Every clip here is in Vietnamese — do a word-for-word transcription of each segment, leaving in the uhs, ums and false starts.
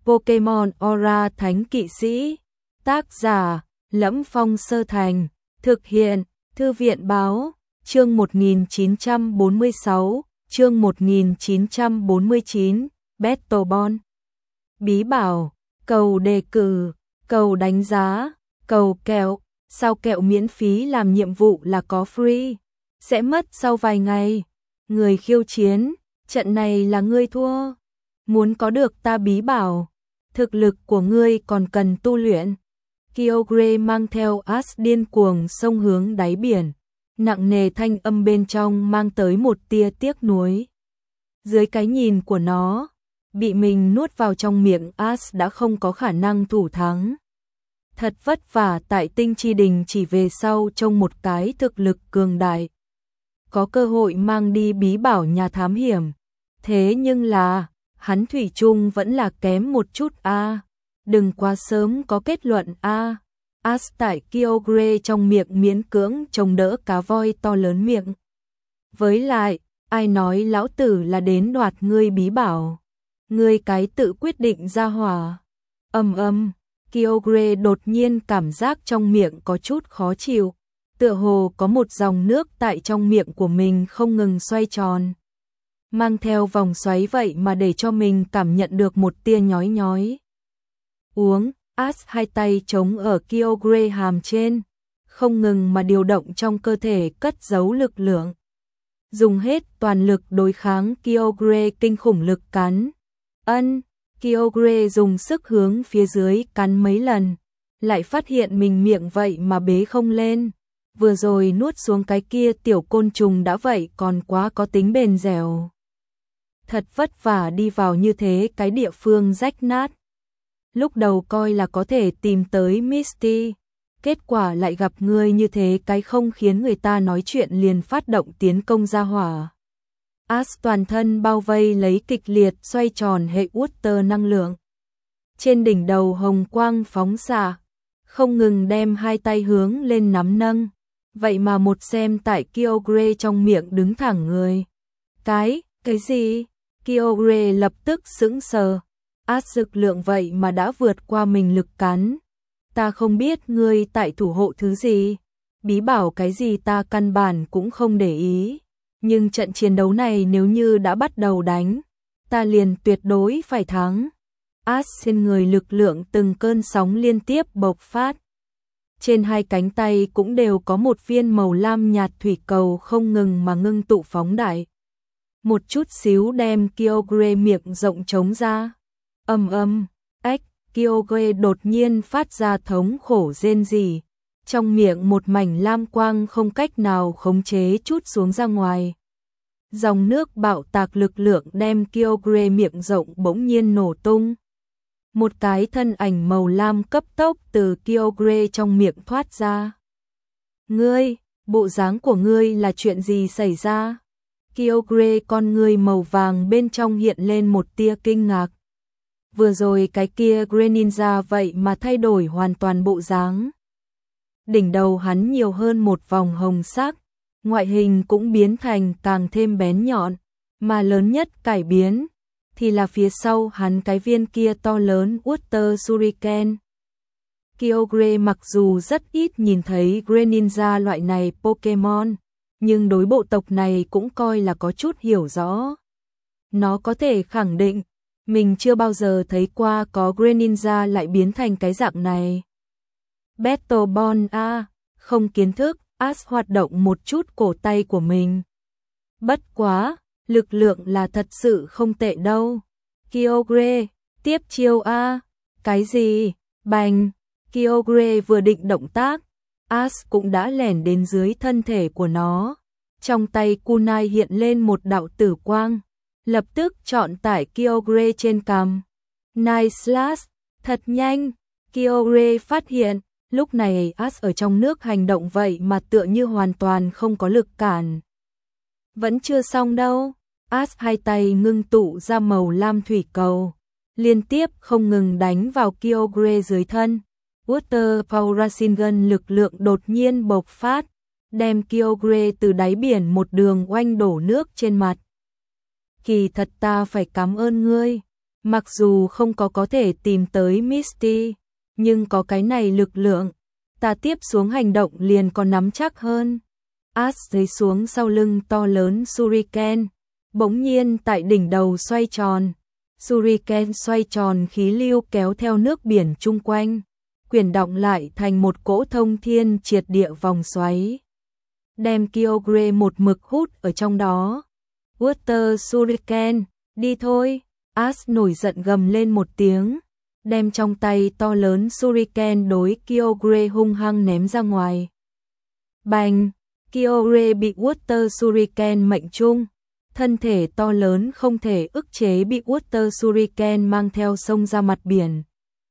Pokemon Aura Thánh Kỵ Sĩ. Tác giả: Lẫm Phong Sơ Thành. Thực hiện: Thư viện Báo. Chương một nghìn chín trăm bốn mươi sáu, chương một nghìn chín trăm bốn mươi chín, Battlebond. Bí bảo, cầu đề cử, cầu đánh giá, cầu kẹo, sao kẹo miễn phí làm nhiệm vụ là có free, sẽ mất sau vài ngày. Người khiêu chiến, trận này là ngươi thua. Muốn có được ta bí bảo, thực lực của ngươi còn cần tu luyện. Kyogre mang theo Ash điên cuồng xông hướng đáy biển, nặng nề thanh âm bên trong mang tới một tia tiếc nuối. Dưới cái nhìn của nó, bị mình nuốt vào trong miệng Ash đã không có khả năng thủ thắng. Thật vất vả tại Tinh Chi Đình chỉ về sau trông một cái thực lực cường đại, có cơ hội mang đi bí bảo nhà thám hiểm. Thế nhưng là, hắn thủy chung vẫn là kém một chút a. À. Đừng quá sớm có kết luận a. À. Ash tại Kyogre trong miệng miễn cưỡng chống đỡ cá voi to lớn miệng. Với lại, ai nói lão tử là đến đoạt ngươi bí bảo? Ngươi cái tự quyết định ra hỏa. Ầm ầm, Kyogre đột nhiên cảm giác trong miệng có chút khó chịu, tựa hồ có một dòng nước tại trong miệng của mình không ngừng xoay tròn, mang theo vòng xoáy vậy mà để cho mình cảm nhận được một tia nhói nhói. Uống, Ash hai tay chống ở Kyogre hàm trên, không ngừng mà điều động trong cơ thể cất giấu lực lượng, dùng hết toàn lực đối kháng Kyogre kinh khủng lực cắn. Ân, Kyogre dùng sức hướng phía dưới cắn mấy lần, lại phát hiện mình miệng vậy mà bế không lên. Vừa rồi nuốt xuống cái kia tiểu côn trùng đã vậy còn quá có tính bền dẻo. Thật vất vả đi vào như thế cái địa phương rách nát. Lúc đầu coi là có thể tìm tới Misty, kết quả lại gặp ngươi như thế cái không khiến người ta nói chuyện liền phát động tiến công ra hỏa. Ash toàn thân bao vây lấy kịch liệt xoay tròn hệ Water năng lượng. Trên đỉnh đầu hồng quang phóng xạ, không ngừng đem hai tay hướng lên nắm nâng. Vậy mà một xem tại Kyogre trong miệng đứng thẳng người. Cái, cái gì? Kyogre lập tức sững sờ. Ash lực lượng vậy mà đã vượt qua mình lực cắn. Ta không biết ngươi tại thủ hộ thứ gì. Bí bảo cái gì ta căn bản cũng không để ý. Nhưng trận chiến đấu này nếu như đã bắt đầu đánh, ta liền tuyệt đối phải thắng. Ash trên người lực lượng từng cơn sóng liên tiếp bộc phát. Trên hai cánh tay cũng đều có một viên màu lam nhạt thủy cầu không ngừng mà ngưng tụ phóng đại. Một chút xíu đem Kyogre miệng rộng trống ra. Ầm ầm, ếch, Kyogre đột nhiên phát ra thống khổ rên rỉ. Trong miệng một mảnh lam quang không cách nào khống chế chút xuống ra ngoài. Dòng nước bạo tạc lực lượng đem Kyogre miệng rộng bỗng nhiên nổ tung. Một cái thân ảnh màu lam cấp tốc từ Kyogre trong miệng thoát ra. Ngươi, bộ dáng của ngươi là chuyện gì xảy ra? Kyogre con ngươi màu vàng bên trong hiện lên một tia kinh ngạc. Vừa rồi cái kia Greninja vậy mà thay đổi hoàn toàn bộ dáng. Đỉnh đầu hắn nhiều hơn một vòng hồng sắc, ngoại hình cũng biến thành càng thêm bén nhọn, mà lớn nhất cải biến thì là phía sau hắn cái viên kia to lớn Water Shuriken. Kyogre mặc dù rất ít nhìn thấy Greninja loại này Pokemon, nhưng đối bộ tộc này cũng coi là có chút hiểu rõ. Nó có thể khẳng định, mình chưa bao giờ thấy qua có Greninja lại biến thành cái dạng này. Battlebond a, không kiến thức, Ash hoạt động một chút cổ tay của mình. Bất quá, lực lượng là thật sự không tệ đâu. Kyogre, tiếp chiêu a. Cái gì? Bành! Kyogre vừa định động tác, Ash cũng đã lẻn đến dưới thân thể của nó. Trong tay kunai hiện lên một đạo tử quang, lập tức chọn tải Kyogre trên cằm. Nice slash, thật nhanh. Kyogre phát hiện, lúc này Ash ở trong nước hành động vậy mà tựa như hoàn toàn không có lực cản. Vẫn chưa xong đâu. Ash hai tay ngưng tụ ra màu lam thủy cầu, liên tiếp không ngừng đánh vào Kyogre dưới thân. Water Powerrasengan lực lượng đột nhiên bộc phát, đem Kyogre từ đáy biển một đường oanh đổ nước trên mặt. Kỳ thật ta phải cảm ơn ngươi. Mặc dù không có có thể tìm tới Misty, nhưng có cái này lực lượng, ta tiếp xuống hành động liền có nắm chắc hơn. Ash giấy xuống sau lưng to lớn Shuriken, bỗng nhiên tại đỉnh đầu xoay tròn. Shuriken xoay tròn khí lưu kéo theo nước biển chung quanh, quyển động lại thành một cỗ thông thiên triệt địa vòng xoáy. Đem Kyogre một mực hút ở trong đó. Water Shuriken, đi thôi. Ash nổi giận gầm lên một tiếng, đem trong tay to lớn Shuriken đối Kyogre hung hăng ném ra ngoài. Bành! Kyogre bị Water Shuriken mệnh trung, thân thể to lớn không thể ức chế bị Water Shuriken mang theo sông ra mặt biển.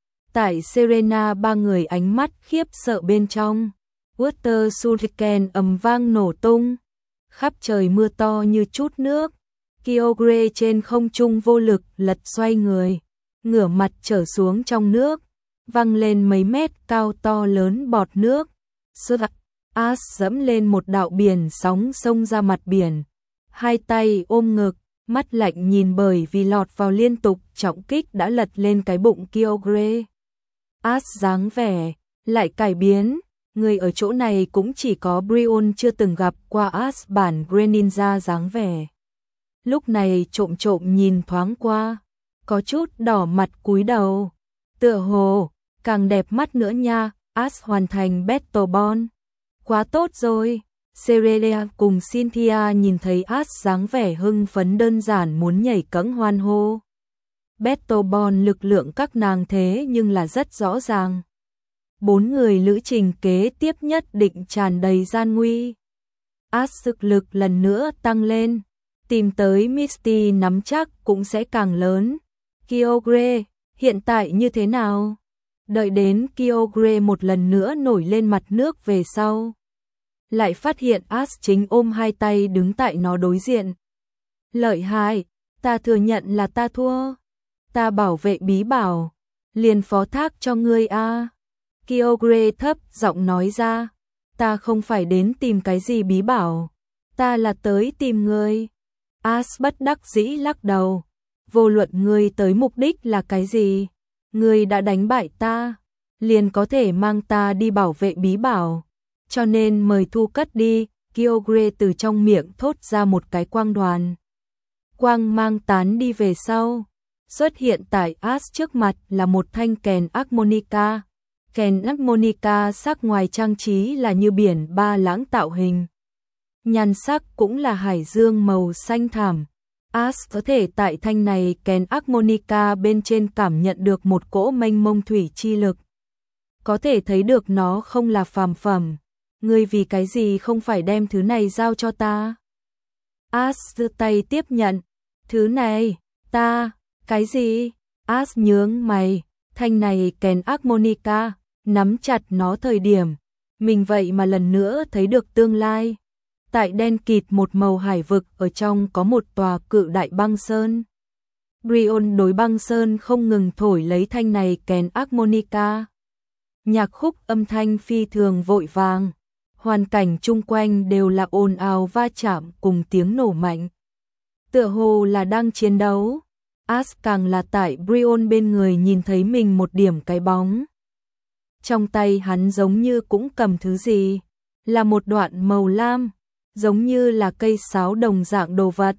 Tại Serena ba người ánh mắt khiếp sợ bên trong, Water Shuriken ầm vang nổ tung, khắp trời mưa to như chút nước. Kyogre trên không trung vô lực lật xoay người, ngửa mặt trở xuống trong nước, văng lên mấy mét cao to lớn bọt nước. Sút Ash dẫm lên một đạo biển sóng xông ra mặt biển, hai tay ôm ngực, mắt lạnh nhìn bởi vì lọt vào liên tục trọng kích đã lật lên cái bụng Kyogre. Ash dáng vẻ lại cải biến, người ở chỗ này cũng chỉ có Brion chưa từng gặp qua Ash bản Greninja dáng vẻ. Lúc này trộm trộm nhìn thoáng qua, có chút đỏ mặt cúi đầu. Tựa hồ, càng đẹp mắt nữa nha, Ash hoàn thành Battle Bond. Quá tốt rồi. Serena cùng Cynthia nhìn thấy Ash dáng vẻ hưng phấn đơn giản muốn nhảy cẫng hoan hô. Battle Bond lực lượng các nàng thế nhưng là rất rõ ràng. Bốn người lữ trình kế tiếp nhất định tràn đầy gian nguy. Ash sức lực lần nữa tăng lên, tìm tới Misty nắm chắc cũng sẽ càng lớn. Kyogre, hiện tại như thế nào? Đợi đến Kyogre một lần nữa nổi lên mặt nước về sau, lại phát hiện Ash chính ôm hai tay đứng tại nó đối diện. Lợi hại, ta thừa nhận là ta thua. Ta bảo vệ bí bảo, liền phó thác cho ngươi a. Kyogre thấp giọng nói ra, ta không phải đến tìm cái gì bí bảo, ta là tới tìm ngươi. Ash bất đắc dĩ lắc đầu, vô luận ngươi tới mục đích là cái gì, ngươi đã đánh bại ta, liền có thể mang ta đi bảo vệ bí bảo, cho nên mời thu cất đi. Kyogre từ trong miệng thốt ra một cái quang đoàn. Quang mang tán đi về sau, xuất hiện tại Ash trước mặt là một thanh kèn harmonica. Kèn harmonica sắc ngoài trang trí là như biển ba lãng tạo hình, nhan sắc cũng là hải dương màu xanh thẳm. Ash có thể tại thanh này kèn harmonica bên trên cảm nhận được một cỗ mênh mông thủy chi lực. Có thể thấy được nó không là phàm phẩm. Ngươi vì cái gì không phải đem thứ này giao cho ta? Ash giơ tay tiếp nhận. Thứ này, ta, cái gì? Ash nhướng mày, thanh này kèn harmonica, nắm chặt nó thời điểm, mình vậy mà lần nữa thấy được tương lai. Tại đen kịt một màu hải vực ở trong có một tòa cự đại băng sơn. Brion đối băng sơn không ngừng thổi lấy thanh này kèn harmonica. Nhạc khúc âm thanh phi thường vội vàng, hoàn cảnh chung quanh đều là ồn ào va chạm cùng tiếng nổ mạnh. Tựa hồ là đang chiến đấu. Ash càng là tại Brion bên người nhìn thấy mình một điểm cái bóng. Trong tay hắn giống như cũng cầm thứ gì, là một đoạn màu lam, giống như là cây sáo đồng dạng đồ vật.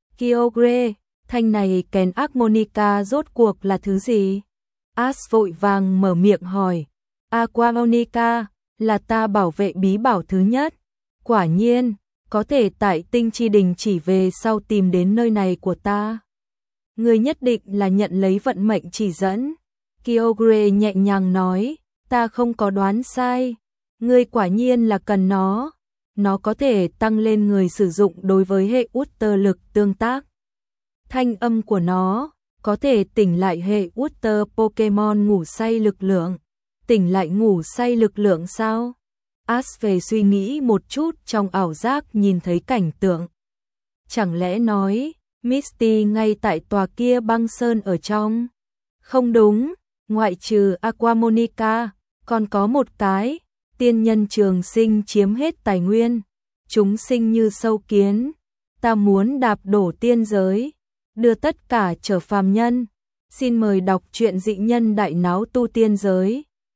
Kyogre, thanh này kèn harmonica rốt cuộc là thứ gì? Ash vội vàng mở miệng hỏi. Aquamonica, là ta bảo vệ bí bảo thứ nhất. Quả nhiên, có thể tại tinh chi đình chỉ về sau tìm đến nơi này của ta. Ngươi nhất định là nhận lấy vận mệnh chỉ dẫn. Kyogre nhẹ nhàng nói, ta không có đoán sai. Ngươi quả nhiên là cần nó. Nó có thể tăng lên người sử dụng đối với hệ Water lực tương tác. Thanh âm của nó có thể tỉnh lại hệ Water Pokemon ngủ say lực lượng. Tỉnh lại ngủ say lực lượng sao? Ash về suy nghĩ một chút trong ảo giác nhìn thấy cảnh tượng. Chẳng lẽ nói, Misty ngay tại tòa kia băng sơn ở trong? Không đúng, ngoại trừ Aquamonica, còn có một cái, tiên nhân trường sinh chiếm hết tài nguyên. Chúng sinh như sâu kiến, ta muốn đạp đổ tiên giới, đưa tất cả trở phàm nhân. Xin mời đọc truyện Dị nhân đại náo tu tiên giới.